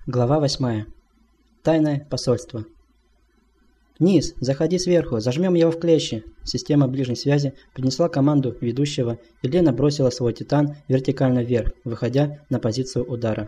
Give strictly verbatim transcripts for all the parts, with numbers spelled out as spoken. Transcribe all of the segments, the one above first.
Глава восьмая. Тайное посольство. «Низ, заходи сверху, зажмем его в клещи!» Система ближней связи принесла команду ведущего, и Лена бросила свой титан вертикально вверх, выходя на позицию удара.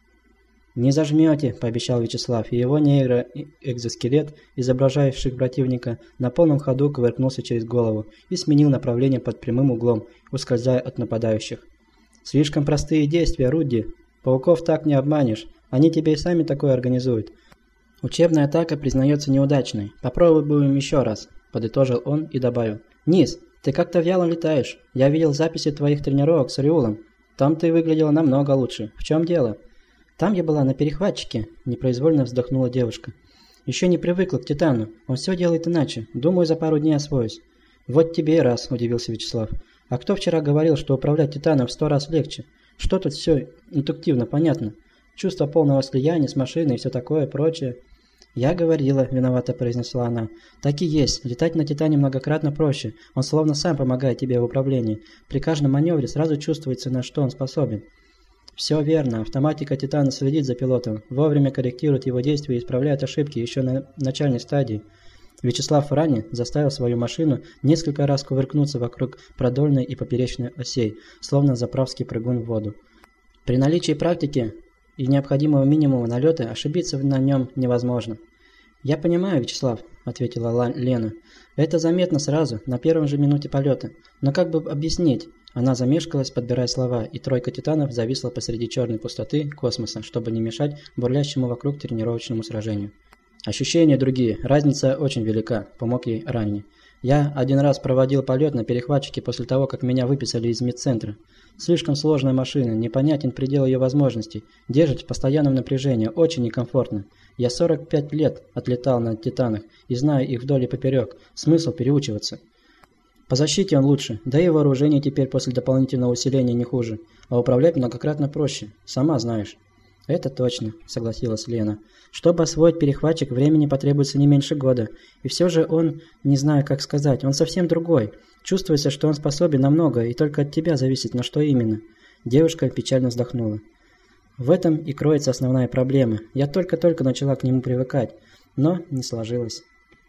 «Не зажмете», – пообещал Вячеслав, и его нейроэкзоскелет, изображающий противника, на полном ходу кувыркнулся через голову и сменил направление под прямым углом, ускользая от нападающих. «Слишком простые действия, Рудди. Пауков так не обманешь. Они тебе и сами такое организуют. Учебная атака признается неудачной. Попробуем еще раз», – подытожил он и добавил. «Низ, ты как-то вяло летаешь. Я видел записи твоих тренировок с Риулом. Там ты выглядела намного лучше. В чем дело?» «Там я была на перехватчике», – непроизвольно вздохнула девушка. «Еще не привыкла к Титану. Он все делает иначе. Думаю, за пару дней освоюсь». «Вот тебе и раз», – удивился Вячеслав. «А кто вчера говорил, что управлять Титаном в сто раз легче? Что тут все интуитивно понятно? Чувство полного слияния с машиной и все такое прочее». «Я говорила», – виновато произнесла она. «Так и есть. Летать на Титане многократно проще. Он словно сам помогает тебе в управлении. При каждом маневре сразу чувствуется, на что он способен». «Все верно. Автоматика Титана следит за пилотом, вовремя корректирует его действия и исправляет ошибки еще на начальной стадии». Вячеслав ранее заставил свою машину несколько раз кувыркнуться вокруг продольной и поперечной осей, словно заправский прыгун в воду. При наличии практики и необходимого минимума налета ошибиться на нем невозможно. «Я понимаю, Вячеслав», – ответила Лена. «Это заметно сразу, на первом же минуте полета. Но как бы объяснить?» Она замешкалась, подбирая слова, и тройка титанов зависла посреди черной пустоты космоса, чтобы не мешать бурлящему вокруг тренировочному сражению. «Ощущения другие, разница очень велика», – помог ей Ранни. «Я один раз проводил полет на перехватчике после того, как меня выписали из медцентра. Слишком сложная машина, непонятен предел ее возможностей, держит в постоянном напряжении, очень некомфортно. Я сорок пять лет отлетал на Титанах и знаю их вдоль и поперек, смысл переучиваться. По защите он лучше, да и вооружение теперь после дополнительного усиления не хуже, а управлять многократно проще, сама знаешь». «Это точно», – согласилась Лена. «Чтобы освоить перехватчик, времени потребуется не меньше года. И все же он, не знаю как сказать, он совсем другой. Чувствуется, что он способен на многое, и только от тебя зависит, на что именно». Девушка печально вздохнула. «В этом и кроется основная проблема. Я только-только начала к нему привыкать, но не сложилось».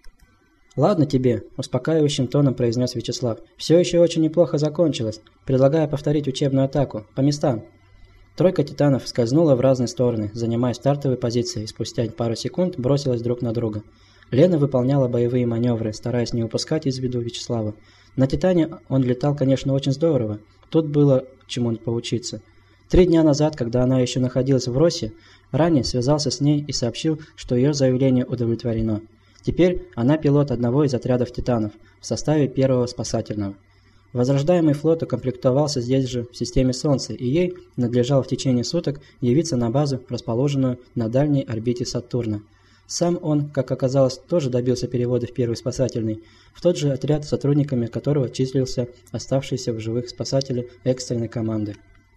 «Ладно тебе», – успокаивающим тоном произнес Вячеслав. «Все еще очень неплохо закончилось. Предлагаю повторить учебную атаку. По местам». Тройка титанов скользнула в разные стороны, занимая стартовые позиции, и спустя пару секунд бросилась друг на друга. Лена выполняла боевые маневры, стараясь не упускать из виду Вячеслава. На Титане он летал, конечно, очень здорово. Тут было чему поучиться. Три дня назад, когда она еще находилась в Росе, Ранни связался с ней и сообщил, что ее заявление удовлетворено. Теперь она пилот одного из отрядов титанов в составе первого спасательного. Возрождаемый флот укомплектовался здесь же, в системе Солнца, и ей надлежало в течение суток явиться на базу, расположенную на дальней орбите Сатурна. Сам он, как оказалось, тоже добился перевода в первый спасательный, в тот же отряд, сотрудниками которого числился оставшиеся в живых спасатели экстренной команды.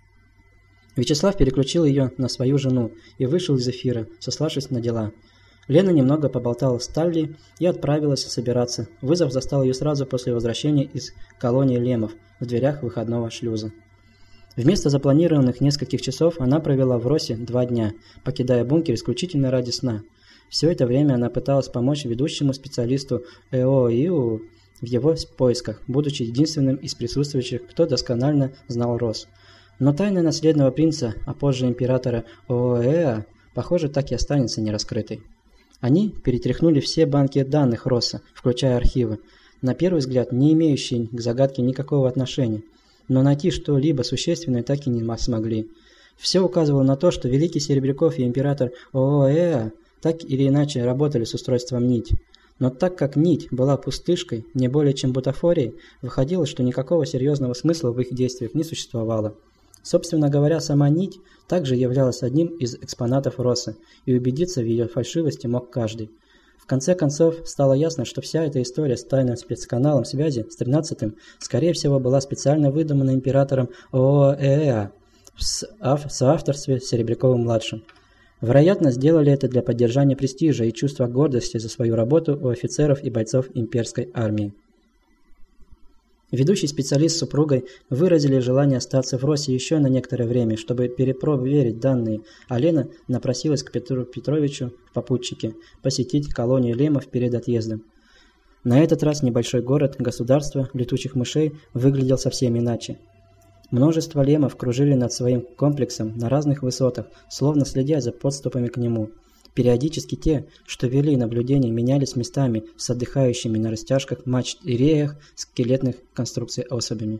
Вячеслав переключил ее на свою жену и вышел из эфира, сославшись на дела. Лена немного поболтала с Талли и отправилась собираться. Вызов застал ее сразу после возвращения из колонии лемов в дверях выходного шлюза. Вместо запланированных нескольких часов она провела в Росе два дня, покидая бункер исключительно ради сна. Все это время она пыталась помочь ведущему специалисту ЭОИУ в его поисках, будучи единственным из присутствующих, кто досконально знал Рос. Но тайна наследного принца, а позже императора ООЭА, похоже, так и останется нераскрытой. Они перетряхнули все банки данных Росса, включая архивы, на первый взгляд не имеющие к загадке никакого отношения, но найти что-либо существенное так и не смогли. Все указывало на то, что Великий Серебряков и император ООЭА так или иначе работали с устройством нить. Но так как нить была пустышкой, не более чем бутафорией, выходило, что никакого серьезного смысла в их действиях не существовало. Собственно говоря, сама нить также являлась одним из экспонатов Росса, и убедиться в ее фальшивости мог каждый. В конце концов, стало ясно, что вся эта история с тайным спецканалом связи с тринадцатым, скорее всего, была специально выдумана императором ООЭА в соавторстве с Серебряковым-младшим. Вероятно, сделали это для поддержания престижа и чувства гордости за свою работу у офицеров и бойцов имперской армии. Ведущий специалист с супругой выразили желание остаться в Росе еще на некоторое время, чтобы перепроверить данные, а Лена напросилась к Петру Петровичу в попутчике посетить колонию лемов перед отъездом. На этот раз небольшой город, государство летучих мышей выглядел совсем иначе. Множество лемов кружили над своим комплексом на разных высотах, словно следя за подступами к нему. Периодически те, что вели наблюдение, менялись местами с отдыхающими на растяжках мачт и реях скелетных конструкций особями.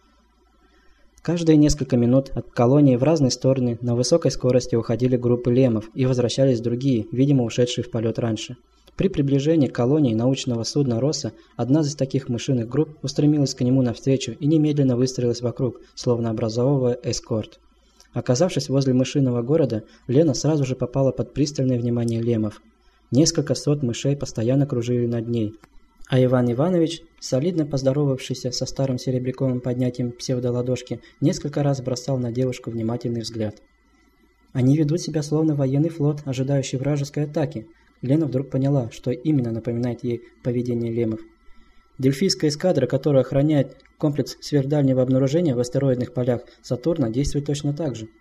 Каждые несколько минут от колонии в разные стороны на высокой скорости уходили группы лемов и возвращались другие, видимо ушедшие в полет раньше. При приближении к колонии научного судна «Росса» одна из таких мышиных групп устремилась к нему навстречу и немедленно выстроилась вокруг, словно образовывая эскорт. Оказавшись возле мышиного города, Лена сразу же попала под пристальное внимание лемов. Несколько сот мышей постоянно кружили над ней. А Иван Иванович, солидно поздоровавшийся со старым серебряковым поднятием псевдоладошки, несколько раз бросал на девушку внимательный взгляд. Они ведут себя словно военный флот, ожидающий вражеской атаки. Лена вдруг поняла, что именно напоминает ей поведение лемов. Дельфийская эскадра, которая охраняет комплекс сверхдальнего обнаружения в астероидных полях Сатурна, действует точно так же.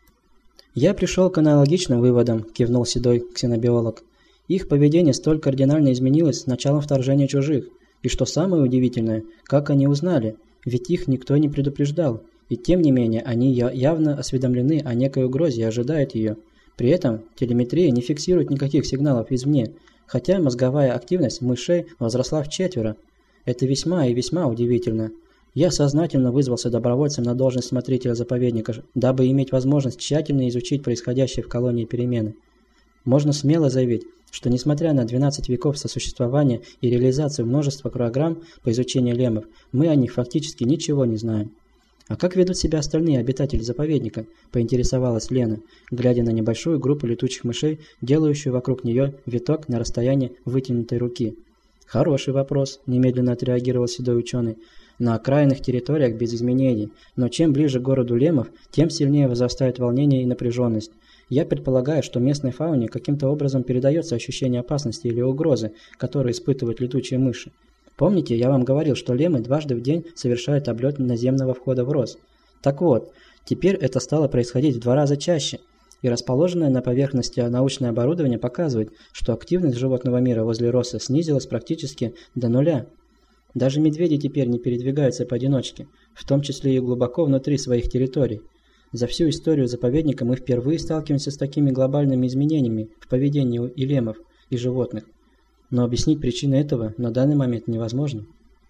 «Я пришел к аналогичным выводам», – кивнул седой ксенобиолог. «Их поведение столь кардинально изменилось с началом вторжения чужих. И что самое удивительное, как они узнали, ведь их никто не предупреждал. И тем не менее, они явно осведомлены о некой угрозе и ожидают ее. При этом телеметрия не фиксирует никаких сигналов извне, хотя мозговая активность мышей возросла вчетверо. Это весьма и весьма удивительно. Я сознательно вызвался добровольцем на должность смотрителя заповедника, дабы иметь возможность тщательно изучить происходящие в колонии перемены. Можно смело заявить, что несмотря на двенадцать веков сосуществования и реализацию множества программ по изучению лемов, мы о них фактически ничего не знаем. «А как ведут себя остальные обитатели заповедника?» – поинтересовалась Лена, глядя на небольшую группу летучих мышей, делающую вокруг нее виток на расстоянии вытянутой руки. «Хороший вопрос», – немедленно отреагировал седой ученый. «На окраинных территориях без изменений, но чем ближе к городу лемов, тем сильнее возрастает волнение и напряженность. Я предполагаю, что местной фауне каким-то образом передается ощущение опасности или угрозы, которые испытывают летучие мыши. Помните, я вам говорил, что лемы дважды в день совершают облет наземного входа в Рос? Так вот, теперь это стало происходить в два раза чаще, и расположенное на поверхности научное оборудование показывает, что активность животного мира возле Роса снизилась практически до нуля. Даже медведи теперь не передвигаются поодиночке, в том числе и глубоко внутри своих территорий. За всю историю заповедника мы впервые сталкиваемся с такими глобальными изменениями в поведении и лемов, и животных. Но объяснить причины этого на данный момент невозможно.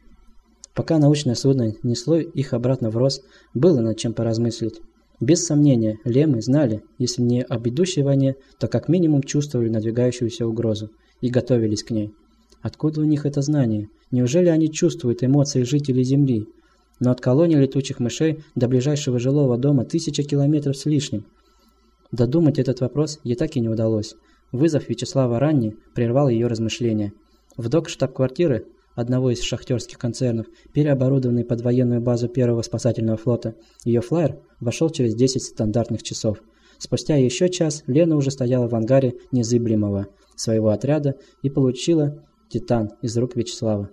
Пока научное судно несло их обратно в Рос, было над чем поразмыслить. Без сомнения, лемы знали, если не об идущей войне, то как минимум чувствовали надвигающуюся угрозу и готовились к ней. Откуда у них это знание? Неужели они чувствуют эмоции жителей Земли? Но от колонии летучих мышей до ближайшего жилого дома тысяча километров с лишним. Додумать этот вопрос ей так и не удалось. Вызов Вячеслава Ранни прервал ее размышления. В док штаб-квартиры одного из шахтерских концернов, переоборудованный под военную базу первого спасательного флота, ее флайер вошел через десять стандартных часов. Спустя еще час Лена уже стояла в ангаре незыблемого своего отряда и получила «Титан» из рук Вячеслава.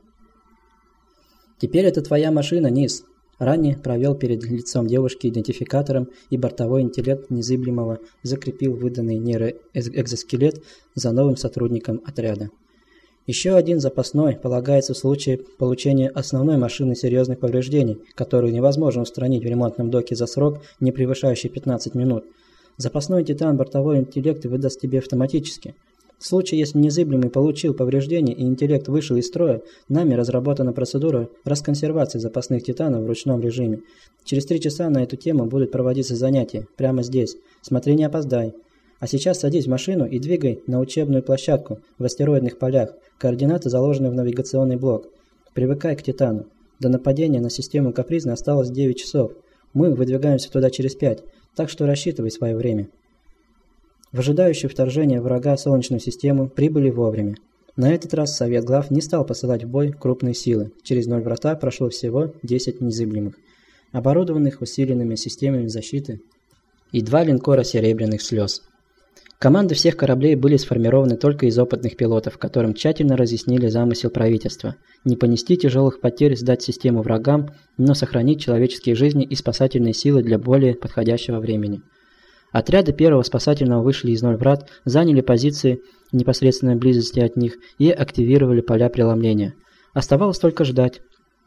«Теперь это твоя машина, Низ». Ранни провел перед лицом девушки идентификатором, и бортовой интеллект незыблемого закрепил выданный нейроэкзоскелет за новым сотрудником отряда. Еще один запасной полагается в случае получения основной машины серьезных повреждений, которую невозможно устранить в ремонтном доке за срок, не превышающий пятнадцать минут. Запасной Титан бортовой интеллект выдаст тебе автоматически. В случае, если незыблемый получил повреждение и интеллект вышел из строя, нами разработана процедура расконсервации запасных Титанов в ручном режиме. Через три часа на эту тему будут проводиться занятия, прямо здесь. Смотри, не опоздай. А сейчас садись в машину и двигай на учебную площадку в астероидных полях. Координаты заложены в навигационный блок. Привыкай к Титану. До нападения на систему Капризна осталось девять часов. Мы выдвигаемся туда через пять, так что рассчитывай свое время. В ожидающую вторжения врага Солнечную систему прибыли вовремя. На этот раз Совет глав не стал посылать в бой крупные силы. Через ноль врата прошло всего десять незыблемых, оборудованных усиленными системами защиты и два линкора серебряных слез. Команды всех кораблей были сформированы только из опытных пилотов, которым тщательно разъяснили замысел правительства – не понести тяжелых потерь, сдать систему врагам, но сохранить человеческие жизни и спасательные силы для более подходящего времени. Отряды первого спасательного вышли из Нольврат, заняли позиции в непосредственной близости от них и активировали поля преломления. Оставалось только ждать.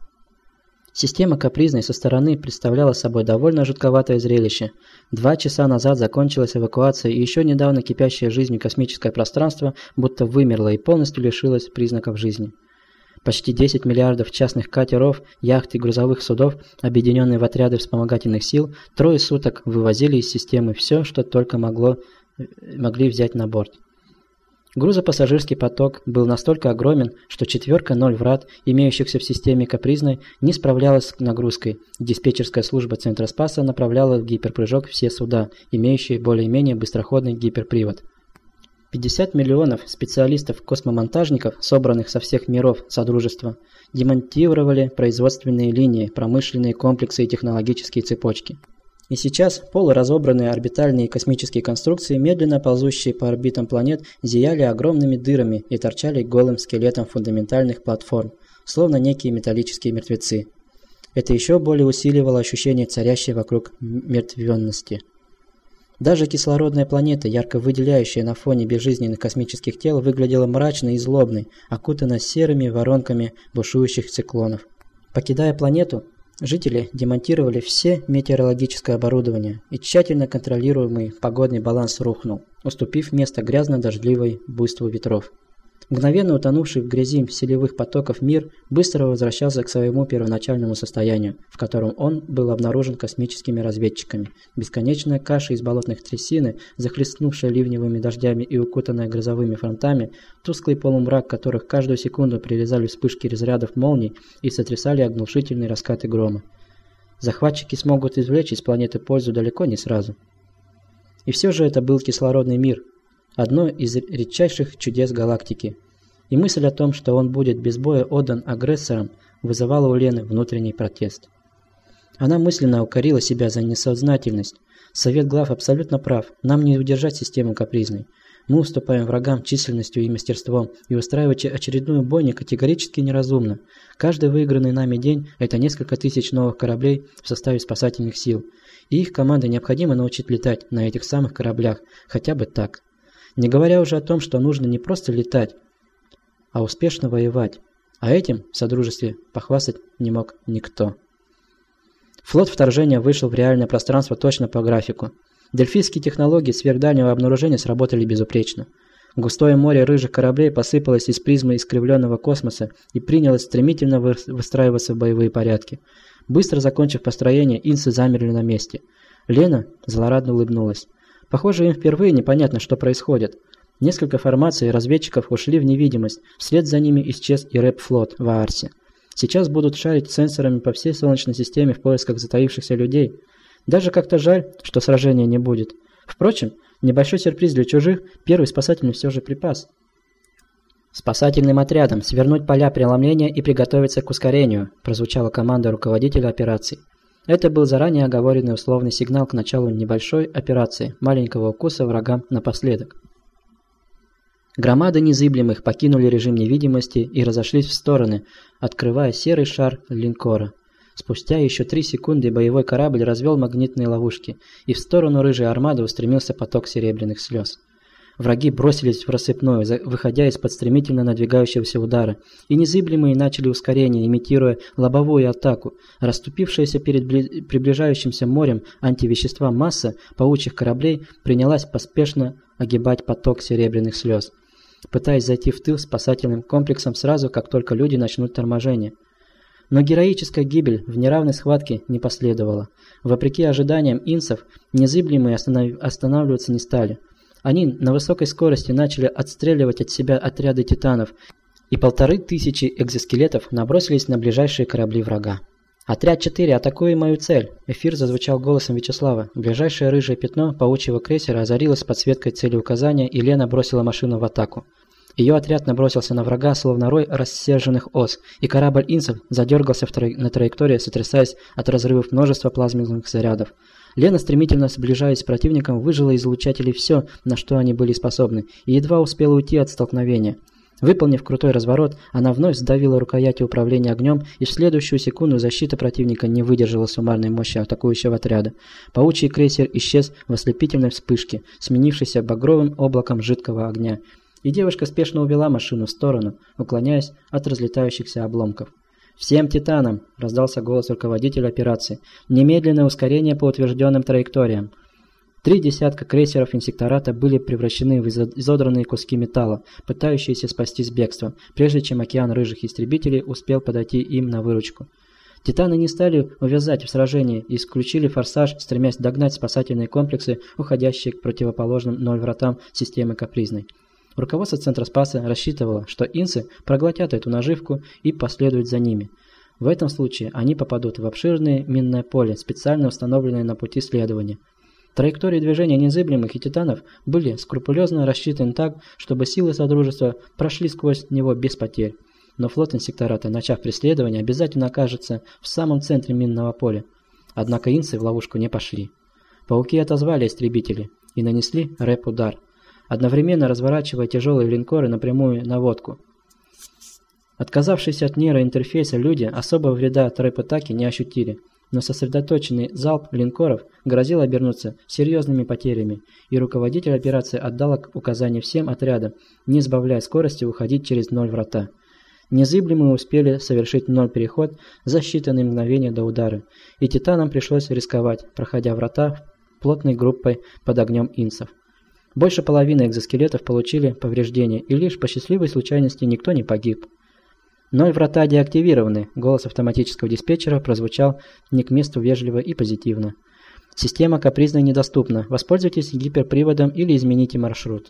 Система Капризной со стороны представляла собой довольно жутковатое зрелище. Два часа назад закончилась эвакуация, и еще недавно кипящее жизнью космическое пространство будто вымерло и полностью лишилось признаков жизни. Почти десять миллиардов частных катеров, яхт и грузовых судов, объединенные в отряды вспомогательных сил, трое суток вывозили из системы все, что только могло, могли взять на борт. Грузопассажирский поток был настолько огромен, что четверка Нольврат, имеющихся в системе Капризной, не справлялась с нагрузкой. Диспетчерская служба Центра Спаса направляла в гиперпрыжок все суда, имеющие более-менее быстроходный гиперпривод. пятьдесят миллионов специалистов-космомонтажников, собранных со всех миров Содружества, демонтировали производственные линии, промышленные комплексы и технологические цепочки. И сейчас полуразобранные орбитальные космические конструкции, медленно ползущие по орбитам планет, зияли огромными дырами и торчали голым скелетом фундаментальных платформ, словно некие металлические мертвецы. Это еще более усиливало ощущение царящей вокруг мертвенности. Даже кислородная планета, ярко выделяющая на фоне безжизненных космических тел, выглядела мрачной и злобной, окутанной серыми воронками бушующих циклонов. Покидая планету, жители демонтировали все метеорологическое оборудование, и тщательно контролируемый погодный баланс рухнул, уступив место грязно-дождливой буйству ветров. Мгновенно утонувший в грязи селевых потоков мир быстро возвращался к своему первоначальному состоянию, в котором он был обнаружен космическими разведчиками. Бесконечная каша из болотных трясины, захлестнувшая ливневыми дождями и укутанная грозовыми фронтами, тусклый полумрак которых каждую секунду прирезали вспышки разрядов молний и сотрясали оглушительные раскаты грома. Захватчики смогут извлечь из планеты пользу далеко не сразу. И все же это был кислородный мир, одно из редчайших чудес галактики, и мысль о том, что он будет без боя отдан агрессорам, вызывала у Лены внутренний протест. Она мысленно укорила себя за несознательность. Совет глав абсолютно прав, нам не удержать систему Капризной. Мы уступаем врагам численностью и мастерством, и устраивать очередную бойню категорически неразумно. Каждый выигранный нами день – это несколько тысяч новых кораблей в составе спасательных сил, и их команды необходимо научить летать на этих самых кораблях, хотя бы так. Не говоря уже о том, что нужно не просто летать, а успешно воевать. А этим в Содружестве похвастать не мог никто. Флот вторжения вышел в реальное пространство точно по графику. Дельфийские технологии сверхдальнего обнаружения сработали безупречно. Густое море рыжих кораблей посыпалось из призмы искривленного космоса и принялось стремительно выстраиваться в боевые порядки. Быстро закончив построение, инсы замерли на месте. Лена злорадно улыбнулась. Похоже, им впервые непонятно, что происходит. Несколько формаций разведчиков ушли в невидимость, вслед за ними исчез и рэп-флот в Аарсе. Сейчас будут шарить сенсорами по всей Солнечной системе в поисках затаившихся людей. Даже как-то жаль, что сражения не будет. Впрочем, небольшой сюрприз для чужих, первый спасательный все же припас. «Спасательным отрядам свернуть поля преломления и приготовиться к ускорению», прозвучала команда руководителя операций. Это был заранее оговоренный условный сигнал к началу небольшой операции, маленького укуса врагам напоследок. Громады незыблемых покинули режим невидимости и разошлись в стороны, открывая серый шар линкора. Спустя еще три секунды боевой корабль развел магнитные ловушки, и в сторону рыжей армады устремился поток серебряных слез. Враги бросились в рассыпную, выходя из-под стремительно надвигающегося удара, и незыблемые начали ускорение, имитируя лобовую атаку. Расступившаяся перед приближающимся морем антивещества масса паучьих кораблей принялась поспешно огибать поток серебряных слез, пытаясь зайти в тыл спасательным комплексом сразу, как только люди начнут торможение. Но героическая гибель в неравной схватке не последовала. Вопреки ожиданиям инсов, незыблемые останов... останавливаться не стали. Они на высокой скорости начали отстреливать от себя отряды титанов, и полторы тысячи экзоскелетов набросились на ближайшие корабли врага. «Отряд четыре, атакуй мою цель!» Эфир зазвучал голосом Вячеслава. Ближайшее рыжее пятно паучьего крейсера озарилось подсветкой целеуказания, и Лена бросила машину в атаку. Ее отряд набросился на врага, словно рой рассерженных ос, и корабль инсов задергался в тра... на траектории, сотрясаясь от разрывов множества плазменных зарядов. Лена, стремительно сближаясь с противником, выжила из излучателей все, на что они были способны, и едва успела уйти от столкновения. Выполнив крутой разворот, она вновь сдавила рукояти управления огнем, и в следующую секунду защита противника не выдержала суммарной мощи атакующего отряда. Паучий крейсер исчез в ослепительной вспышке, сменившейся багровым облаком жидкого огня, и девушка спешно увела машину в сторону, уклоняясь от разлетающихся обломков. «Всем титанам!» – раздался голос руководителя операции. «Немедленное ускорение по утвержденным траекториям!» Три десятка крейсеров инсектората были превращены в изодранные куски металла, пытающиеся спастись бегством, прежде чем океан рыжих истребителей успел подойти им на выручку. Титаны не стали увязать в сражении и исключили форсаж, стремясь догнать спасательные комплексы, уходящие к противоположным ноль вратам системы Капризной. Руководство Центра Спаса рассчитывало, что инсы проглотят эту наживку и последуют за ними. В этом случае они попадут в обширное минное поле, специально установленное на пути следования. Траектории движения незыблемых и титанов были скрупулезно рассчитаны так, чтобы силы Содружества прошли сквозь него без потерь. Но флот инсектората, начав преследование, обязательно окажется в самом центре минного поля. Однако инсы в ловушку не пошли. Пауки отозвали истребители и нанесли рэп-удар, одновременно разворачивая тяжелые линкоры напрямую на водку. Отказавшиеся от нейроинтерфейса люди особого вреда от рэп-атаки не ощутили, но сосредоточенный залп линкоров грозил обернуться серьезными потерями, и руководитель операции отдал указание всем отрядам, не сбавляя скорости, уходить через ноль врата. Незыблемые успели совершить ноль переход за считанные мгновения до удара, и титанам пришлось рисковать, проходя врата плотной группой под огнем инсов. Больше половины экзоскелетов получили повреждения, и лишь по счастливой случайности никто не погиб. «Ноль врата деактивированы», — голос автоматического диспетчера прозвучал не к месту вежливо и позитивно. «Система Капризная недоступна. Воспользуйтесь гиперприводом или измените маршрут».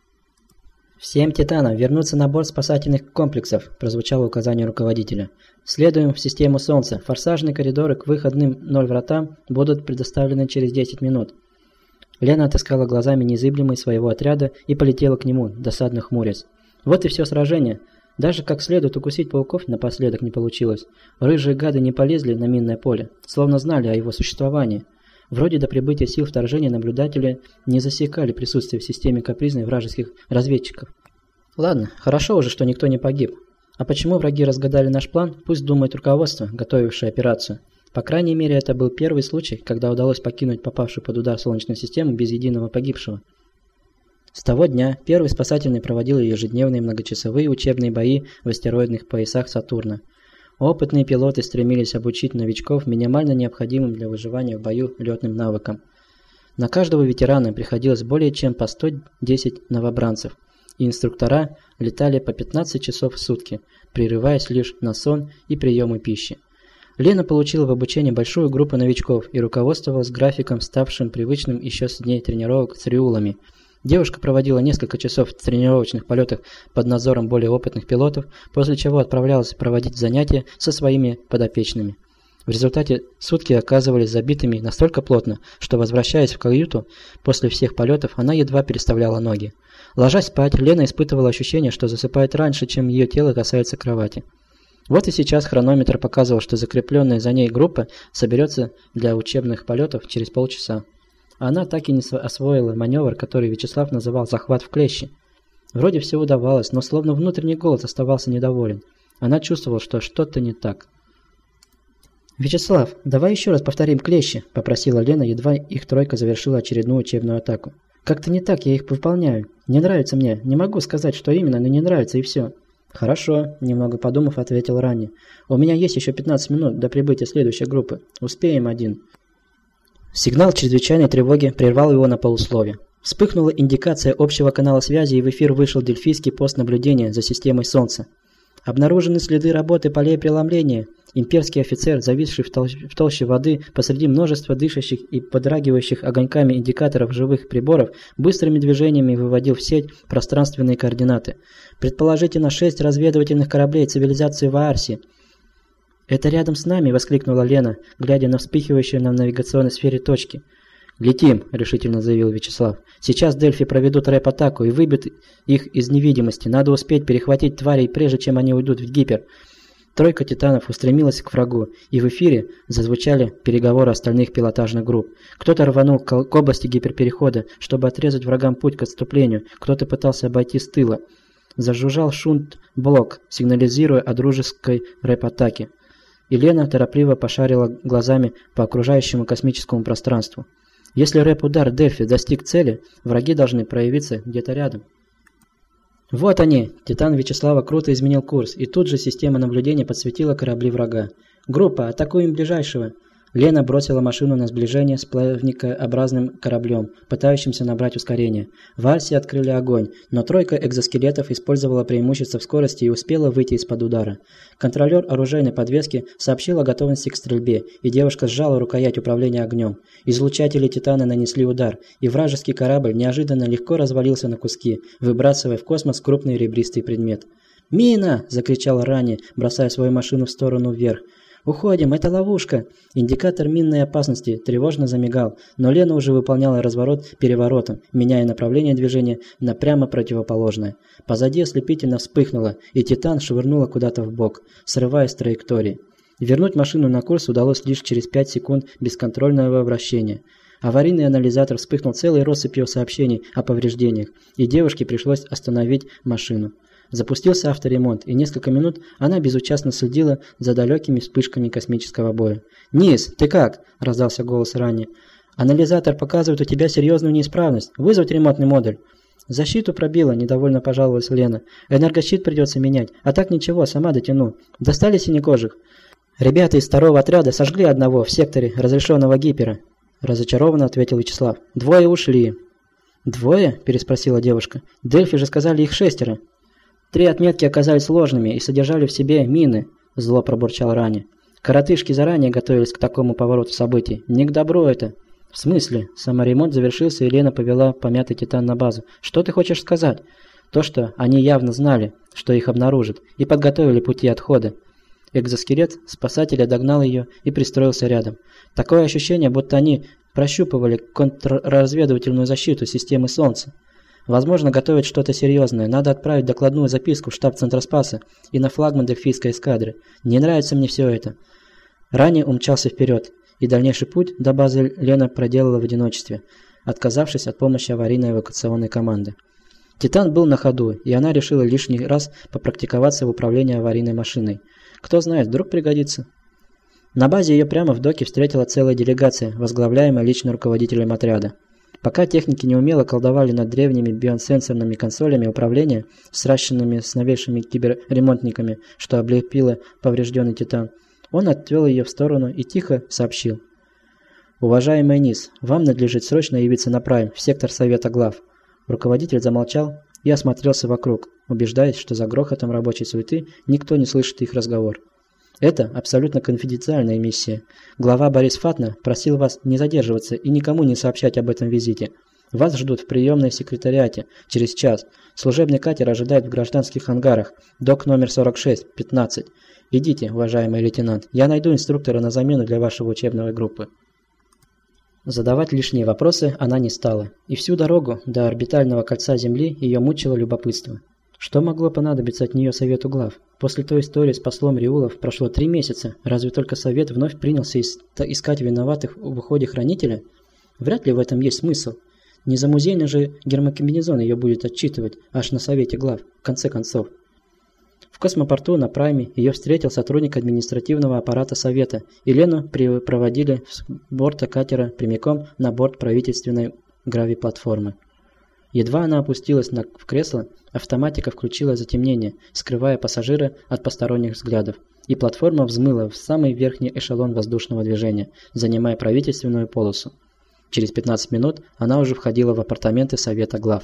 «Всем титанам вернуться на борт спасательных комплексов», – прозвучало указание руководителя. «Следуем в систему Солнца. Форсажные коридоры к выходным ноль вратам будут предоставлены через десять минут». Лена отыскала глазами незыблемый своего отряда и полетела к нему, досадно хмурясь. Вот и все сражение. Даже как следует укусить пауков напоследок не получилось. Рыжие гады не полезли на минное поле, словно знали о его существовании. Вроде до прибытия сил вторжения наблюдатели не засекали присутствие в системе Капризной вражеских разведчиков. Ладно, хорошо уже, что никто не погиб. А почему враги разгадали наш план, пусть думает руководство, готовившее операцию. По крайней мере, это был первый случай, когда удалось покинуть попавшую под удар Солнечную систему без единого погибшего. С того дня первый спасательный проводил ежедневные многочасовые учебные бои в астероидных поясах Сатурна. Опытные пилоты стремились обучить новичков минимально необходимым для выживания в бою летным навыкам. На каждого ветерана приходилось более чем по сто десять новобранцев, и инструктора летали по пятнадцать часов в сутки, прерываясь лишь на сон и приемы пищи. Лена получила в обучении большую группу новичков и руководствовалась графиком, ставшим привычным еще с дней тренировок с риулами. Девушка проводила несколько часов в тренировочных полетах под надзором более опытных пилотов, после чего отправлялась проводить занятия со своими подопечными. В результате сутки оказывались забитыми настолько плотно, что, возвращаясь в каюту после всех полетов, она едва переставляла ноги. Ложась спать, Лена испытывала ощущение, что засыпает раньше, чем ее тело касается кровати. Вот и сейчас хронометр показывал, что закрепленная за ней группа соберется для учебных полетов через полчаса. Она так и не освоила маневр, который Вячеслав называл «захват в клещи». Вроде все удавалось, но словно внутренний голос оставался недоволен. Она чувствовала, что что-то не так. «Вячеслав, давай еще раз повторим клещи», – попросила Лена, едва их тройка завершила очередную учебную атаку. «Как-то не так я их выполняю. Не нравится мне. Не могу сказать, что именно, но не нравится, и все». «Хорошо», – немного подумав, ответил Ранни. «У меня есть еще пятнадцать минут до прибытия следующей группы. Успеем один». Сигнал чрезвычайной тревоги прервал его на полуслове. Вспыхнула индикация общего канала связи, и в эфир вышел дельфийский пост наблюдения за системой Солнца. Обнаружены следы работы полей преломления. Имперский офицер, зависший в, толщ в толще воды посреди множества дышащих и подрагивающих огоньками индикаторов живых приборов, быстрыми движениями выводил в сеть пространственные координаты. Предположительно, шесть разведывательных кораблей цивилизации Ваарси. «Это рядом с нами!» – воскликнула Лена, глядя на вспыхивающие на навигационной сфере точки. «Летим!» – решительно заявил Вячеслав. «Сейчас Дельфи проведут рэп-атаку и выбьют их из невидимости. Надо успеть перехватить тварей, прежде чем они уйдут в гипер. Тройка титанов устремилась к врагу, и в эфире зазвучали переговоры остальных пилотажных групп. Кто-то рванул к области гиперперехода, чтобы отрезать врагам путь к отступлению, кто-то пытался обойти с тыла. Зажужжал шунт-блок, сигнализируя о дружеской рэп-атаке. Елена торопливо пошарила глазами по окружающему космическому пространству. Если рэп-удар Дельфи достиг цели, враги должны проявиться где-то рядом. Вот они! Титан Вячеслава круто изменил курс, и тут же система наблюдения подсветила корабли врага. «Группа, атакуем ближайшего!» Лена бросила машину на сближение с плавникообразным кораблем, пытающимся набрать ускорение. Вальси открыли огонь, но тройка экзоскелетов использовала преимущество в скорости и успела выйти из-под удара. Контролер оружейной подвески сообщил о готовности к стрельбе, и девушка сжала рукоять управления огнем. Излучатели Титана нанесли удар, и вражеский корабль неожиданно легко развалился на куски, выбрасывая в космос крупный ребристый предмет. «Мина!» – закричал Рани, бросая свою машину в сторону вверх. «Уходим, это ловушка!» Индикатор минной опасности тревожно замигал, но Лена уже выполняла разворот переворотом, меняя направление движения на прямо противоположное. Позади ослепительно вспыхнуло, и Титан швырнула куда-то вбок, срываясь с траектории. Вернуть машину на курс удалось лишь через пять секунд бесконтрольного вращения. Аварийный анализатор вспыхнул целой россыпью сообщений о повреждениях, и девушке пришлось остановить машину. Запустился авторемонт, и несколько минут она безучастно следила за далекими вспышками космического боя. «Низ, ты как?» – раздался голос Рани. «Анализатор показывает у тебя серьезную неисправность. Вызвать ремонтный модуль». «Защиту пробила», – недовольно пожаловалась Лена. «Энергощит придется менять. А так ничего, сама дотяну. Достали синекожих?» «Ребята из второго отряда сожгли одного в секторе разрешенного гипера», – разочарованно ответил Вячеслав. «Двое ушли». «Двое?» – переспросила девушка. «Дельфи же сказали, их шестеро». «Три отметки оказались ложными и содержали в себе мины», – зло пробурчал Рани. «Коротышки заранее готовились к такому повороту событий. Не к добру это». «В смысле?» Саморемонт завершился, и Лена повела помятый Титан на базу. «Что ты хочешь сказать?» «То, что они явно знали, что их обнаружат, и подготовили пути отхода». Экзоскелет спасателя догнал ее и пристроился рядом. Такое ощущение, будто они прощупывали контрразведывательную защиту системы Солнца. Возможно, готовят что-то серьезное. Надо отправить докладную записку в штаб Центроспаса и на флагман Дельфийской эскадры. Не нравится мне все это. Рани умчался вперед, и дальнейший путь до базы Лена проделала в одиночестве, отказавшись от помощи аварийной эвакуационной команды. Титан был на ходу, и она решила лишний раз попрактиковаться в управлении аварийной машиной. Кто знает, вдруг пригодится. На базе ее прямо в доке встретила целая делегация, возглавляемая лично руководителем отряда. Пока техники неумело колдовали над древними биосенсорными консолями управления, сращенными с новейшими киберремонтниками, что облепило поврежденный Титан, он отвел ее в сторону и тихо сообщил. «Уважаемый Низ, вам надлежит срочно явиться на Прайм, в сектор Совета Глав». Руководитель замолчал и осмотрелся вокруг, убеждаясь, что за грохотом рабочей суеты никто не слышит их разговор. Это абсолютно конфиденциальная миссия. Глава Борис Фатна просил вас не задерживаться и никому не сообщать об этом визите. Вас ждут в приемной секретариате через час. Служебный катер ожидает в гражданских ангарах. Док номер сорок шесть, пятнадцать. Идите, уважаемый лейтенант. Я найду инструктора на замену для вашего учебной группы. Задавать лишние вопросы она не стала. И всю дорогу до орбитального кольца Земли ее мучило любопытство. Что могло понадобиться от нее Совету Глав? После той истории с послом Риулов прошло три месяца. Разве только Совет вновь принялся искать виноватых в уходе хранителя? Вряд ли в этом есть смысл. Не за музейный же гермокомбинезон ее будет отчитывать аж на Совете Глав, в конце концов. В космопорту на Прайме ее встретил сотрудник административного аппарата Совета, и Лену проводили с борта катера прямиком на борт правительственной гравиплатформы. Едва она опустилась на, в кресло, автоматика включила затемнение, скрывая пассажира от посторонних взглядов, и платформа взмыла в самый верхний эшелон воздушного движения, занимая правительственную полосу. Через пятнадцать минут она уже входила в апартаменты Совета Глав.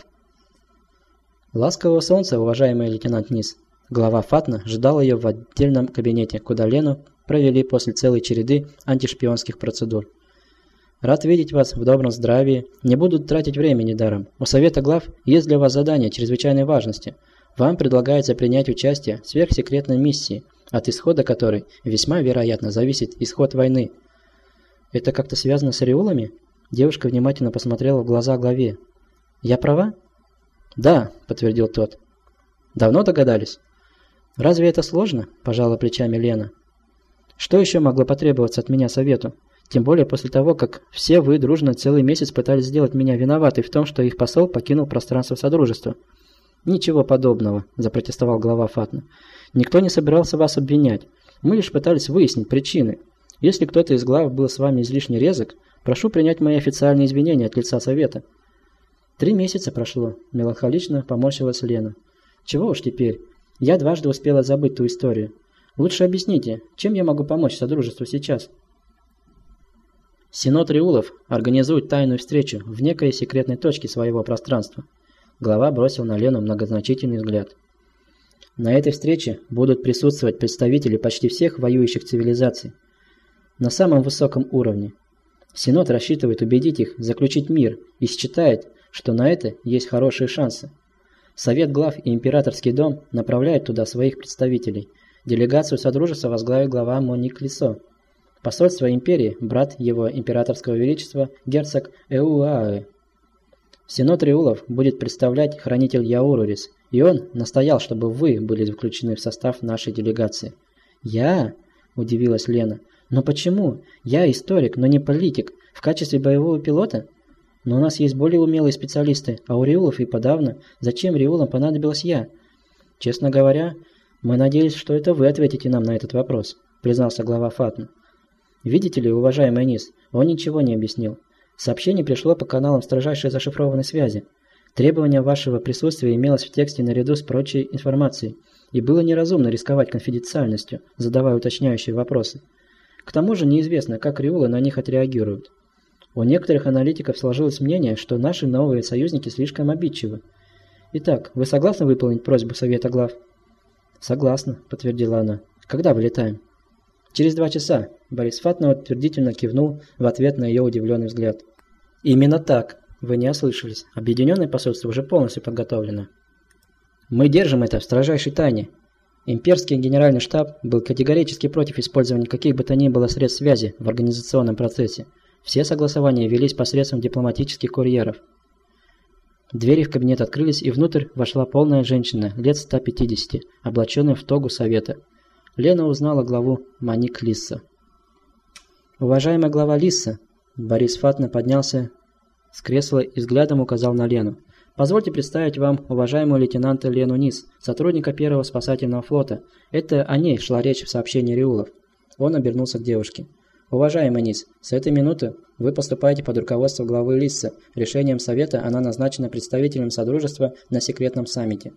«Ласкового солнца, уважаемый лейтенант Низ!» Глава Фатна ждал ее в отдельном кабинете, куда Лену провели после целой череды антишпионских процедур. «Рад видеть вас в добром здравии. Не буду тратить времени даром. У Совета Глав есть для вас задание чрезвычайной важности. Вам предлагается принять участие в сверхсекретной миссии, от исхода которой весьма вероятно зависит исход войны». «Это как-то связано с Риулами?» Девушка внимательно посмотрела в глаза главе. «Я права?» «Да», — подтвердил тот. «Давно догадались?» «Разве это сложно?» – пожала плечами Лена. «Что еще могло потребоваться от меня совету? Тем более после того, как все вы дружно целый месяц пытались сделать меня виноватой в том, что их посол покинул пространство Содружества». «Ничего подобного», – запротестовал глава Фатна. «Никто не собирался вас обвинять. Мы лишь пытались выяснить причины. Если кто-то из глав был с вами излишне резок, прошу принять мои официальные извинения от лица совета». «Три месяца прошло», – меланхолично поморщилась Лена. «Чего уж теперь? Я дважды успела забыть ту историю. Лучше объясните, чем я могу помочь Содружеству сейчас?» «Синод Риулов организует тайную встречу в некой секретной точке своего пространства». Глава бросил на Лену многозначительный взгляд. «На этой встрече будут присутствовать представители почти всех воюющих цивилизаций на самом высоком уровне. Синод рассчитывает убедить их заключить мир и считает, что на это есть хорошие шансы. Совет глав и императорский дом направляют туда своих представителей. Делегацию Содружества возглавит глава Моник Лисо. Посольство империи – брат его императорского величества герцог Эуаэ. Синод Риулов будет представлять хранитель Яурурис, и он настоял, чтобы вы были включены в состав нашей делегации». «Я?» – удивилась Лена. «Но почему? Я историк, но не политик. В качестве боевого пилота? Но у нас есть более умелые специалисты, а у Риулов и подавно. Зачем Риулам понадобилась я?» «Честно говоря, мы надеялись, что это вы ответите нам на этот вопрос», – признался глава Фатна. «Видите ли, уважаемый Низ, он ничего не объяснил. Сообщение пришло по каналам строжайшей зашифрованной связи. Требование вашего присутствия имелось в тексте наряду с прочей информацией, и было неразумно рисковать конфиденциальностью, задавая уточняющие вопросы. К тому же неизвестно, как Риулы на них отреагируют. У некоторых аналитиков сложилось мнение, что наши новые союзники слишком обидчивы. Итак, вы согласны выполнить просьбу Совета глав?» «Согласна», – подтвердила она. «Когда вылетаем?» «Через два часа», – Борис Фатна утвердительно кивнул в ответ на ее удивленный взгляд. «Именно так. Вы не ослышались. Объединенное посольство уже полностью подготовлено. Мы держим это в строжайшей тайне. Имперский генеральный штаб был категорически против использования каких бы то ни было средств связи в организационном процессе. Все согласования велись посредством дипломатических курьеров». Двери в кабинет открылись, и внутрь вошла полная женщина, лет ста пятидесяти, облаченная в тогу совета. Лена узнала главу Моник Лисса. «Уважаемая глава Лисса», Борис Фатна поднялся с кресла и взглядом указал на Лену. «Позвольте представить вам уважаемую лейтенанта Лену Низ, сотрудника первого спасательного флота. Это о ней шла речь в сообщении Риулов». Он обернулся к девушке. «Уважаемый Низ, с этой минуты вы поступаете под руководство главы Лисса. Решением Совета она назначена представителем Содружества на секретном саммите».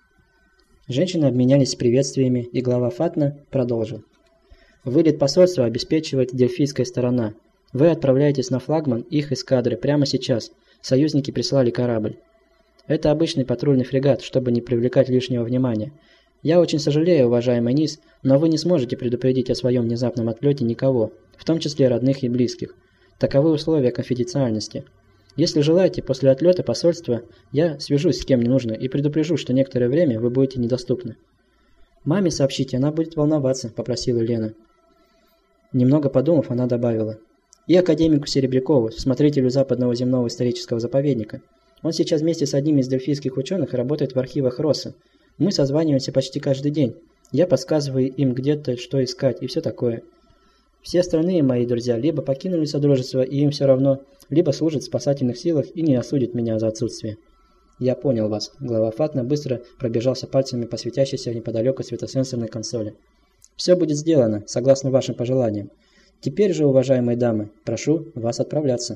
Женщины обменялись приветствиями, и глава Фатна продолжил. «Вылет посольства обеспечивает дельфийская сторона. Вы отправляетесь на флагман их эскадры прямо сейчас. Союзники прислали корабль. Это обычный патрульный фрегат, чтобы не привлекать лишнего внимания. Я очень сожалею, уважаемый Низ, но вы не сможете предупредить о своем внезапном отлете никого, в том числе родных и близких. Таковы условия конфиденциальности. Если желаете, после отлета посольства я свяжусь с кем мне нужно и предупрежу, что некоторое время вы будете недоступны». «Маме сообщите, она будет волноваться», – попросила Лена. Немного подумав, она добавила. «И академику Серебрякову, смотрителю Западного земного исторического заповедника. Он сейчас вместе с одним из дельфийских ученых работает в архивах Росса. Мы созваниваемся почти каждый день. Я подсказываю им где-то, что искать и все такое. Все остальные мои друзья либо покинули Содружество, и им все равно, либо служат в спасательных силах и не осудят меня за отсутствие». «Я понял вас». Глава Фатна быстро пробежался пальцами по светящейся неподалеку светосенсорной консоли. «Все будет сделано, согласно вашим пожеланиям. Теперь же, уважаемые дамы, прошу вас отправляться».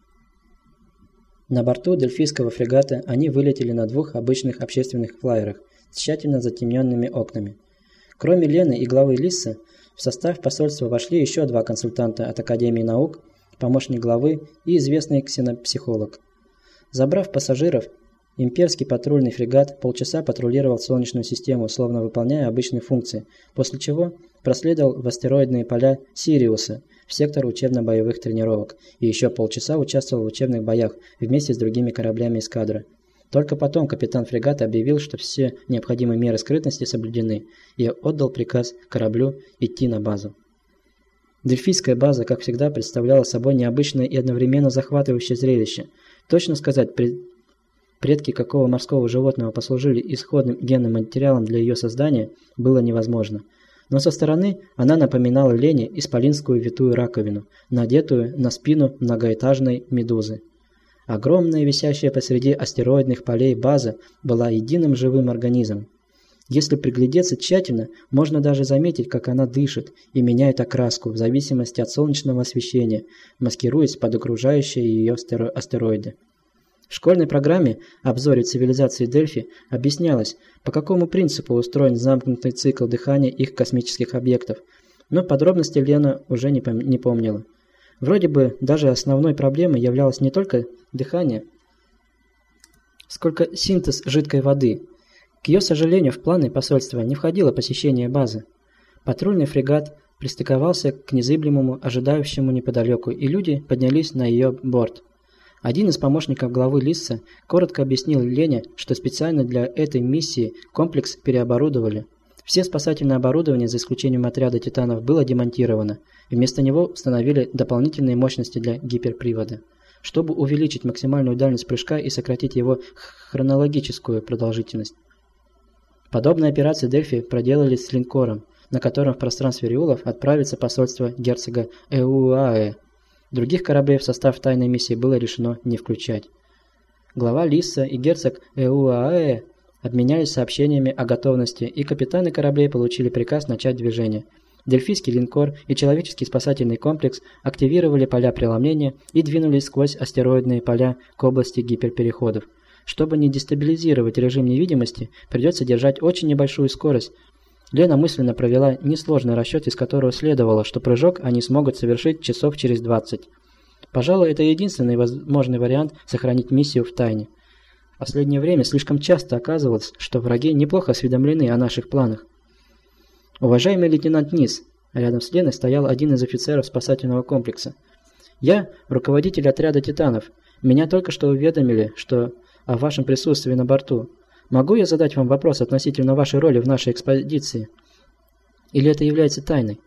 На борту дельфийского фрегата они вылетели на двух обычных общественных флайерах с тщательно затемненными окнами. Кроме Лены и главы Лисса, в состав посольства вошли еще два консультанта от Академии наук, помощник главы и известный ксенопсихолог. Забрав пассажиров, имперский патрульный фрегат полчаса патрулировал Солнечную систему, словно выполняя обычные функции, после чего проследовал в астероидные поля Сириуса в сектор учебно-боевых тренировок и еще полчаса участвовал в учебных боях вместе с другими кораблями эскадры. Только потом капитан фрегата объявил, что все необходимые меры скрытности соблюдены, и отдал приказ кораблю идти на базу. Дельфийская база, как всегда, представляла собой необычное и одновременно захватывающее зрелище. Точно сказать, при... предки какого морского животного послужили исходным генным материалом для ее создания, было невозможно. Но со стороны она напоминала Лене исполинскую витую раковину, надетую на спину многоэтажной медузы. Огромная, висящая посреди астероидных полей база была единым живым организмом. Если приглядеться тщательно, можно даже заметить, как она дышит и меняет окраску в зависимости от солнечного освещения, маскируясь под окружающие ее астероиды. В школьной программе «Обзоре цивилизации Дельфи» объяснялось, по какому принципу устроен замкнутый цикл дыхания их космических объектов, но подробности Лена уже не, пом не помнила. Вроде бы даже основной проблемой являлось не только дыхание, сколько синтез жидкой воды. К ее сожалению, в планы посольства не входило посещение базы. Патрульный фрегат пристыковался к незыблемому, ожидающему неподалеку, и люди поднялись на ее борт. Один из помощников главы Лисса коротко объяснил Лене, что специально для этой миссии комплекс переоборудовали. Все спасательное оборудование, за исключением отряда титанов, было демонтировано. Вместо него установили дополнительные мощности для гиперпривода, чтобы увеличить максимальную дальность прыжка и сократить его хронологическую продолжительность. Подобные операции Дельфи проделали с линкором, на котором в пространстве Риулов отправится посольство герцога Эуаэ. Других кораблей в состав тайной миссии было решено не включать. Глава Лисса и герцог Эуаэ обменялись сообщениями о готовности, и капитаны кораблей получили приказ начать движение. Дельфийский линкор и человеческий спасательный комплекс активировали поля преломления и двинулись сквозь астероидные поля к области гиперпереходов. Чтобы не дестабилизировать режим невидимости, придется держать очень небольшую скорость. Лена мысленно провела несложный расчет, из которого следовало, что прыжок они смогут совершить часов через двадцать. Пожалуй, это единственный возможный вариант сохранить миссию в тайне. В последнее время слишком часто оказывалось, что враги неплохо осведомлены о наших планах. «Уважаемый лейтенант Низ», рядом с Леной стоял один из офицеров спасательного комплекса. «Я руководитель отряда титанов. Меня только что уведомили, что о вашем присутствии на борту. Могу я задать вам вопрос относительно вашей роли в нашей экспедиции? Или это является тайной?»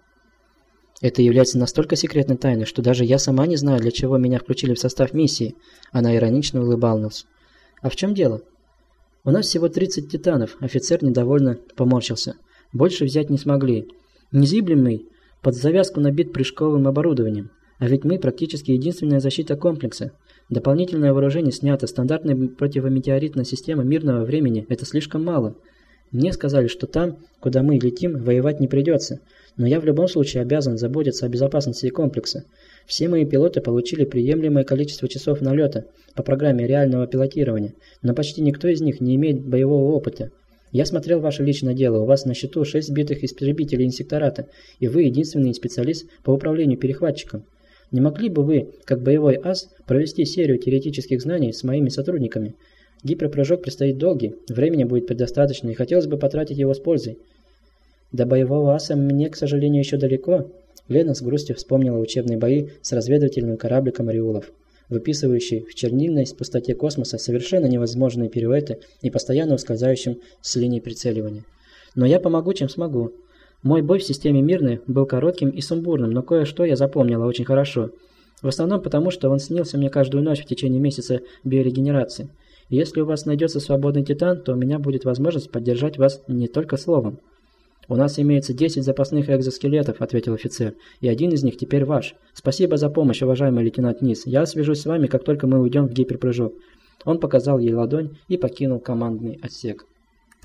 «Это является настолько секретной тайной, что даже я сама не знаю, для чего меня включили в состав миссии». Она иронично улыбалась. «А в чем дело?» «У нас всего тридцать титанов», – офицер недовольно поморщился. «Больше взять не смогли. Незыблемый под завязку набит прыжковым оборудованием. А ведь мы практически единственная защита комплекса. Дополнительное вооружение снято, стандартная противометеоритная система мирного времени – это слишком мало. Мне сказали, что там, куда мы летим, воевать не придется. Но я в любом случае обязан заботиться о безопасности комплекса. Все мои пилоты получили приемлемое количество часов налета по программе реального пилотирования, но почти никто из них не имеет боевого опыта. Я смотрел ваше личное дело, у вас на счету шесть сбитых истребителей инсектората, и вы единственный специалист по управлению перехватчиком. Не могли бы вы, как боевой ас, провести серию теоретических знаний с моими сотрудниками? Гиперпрыжок предстоит долгий, времени будет предостаточно, и хотелось бы потратить его с пользой. До боевого аса мне, к сожалению, еще далеко. Лена с грустью вспомнила учебные бои с разведывательным корабликом Риулов, выписывающий в чернильной пустоте космоса совершенно невозможные пируэты и постоянно ускользающим с линии прицеливания. Но я помогу, чем смогу. Мой бой в системе Мирной был коротким и сумбурным, но кое-что я запомнила очень хорошо. В основном потому, что он снился мне каждую ночь в течение месяца биорегенерации. И если у вас найдется свободный титан, то у меня будет возможность поддержать вас не только словом. «У нас имеется десять запасных экзоскелетов», — ответил офицер, — «и один из них теперь ваш. Спасибо за помощь, уважаемый лейтенант Низ. Я свяжусь с вами, как только мы уйдем в гиперпрыжок». Он показал ей ладонь и покинул командный отсек.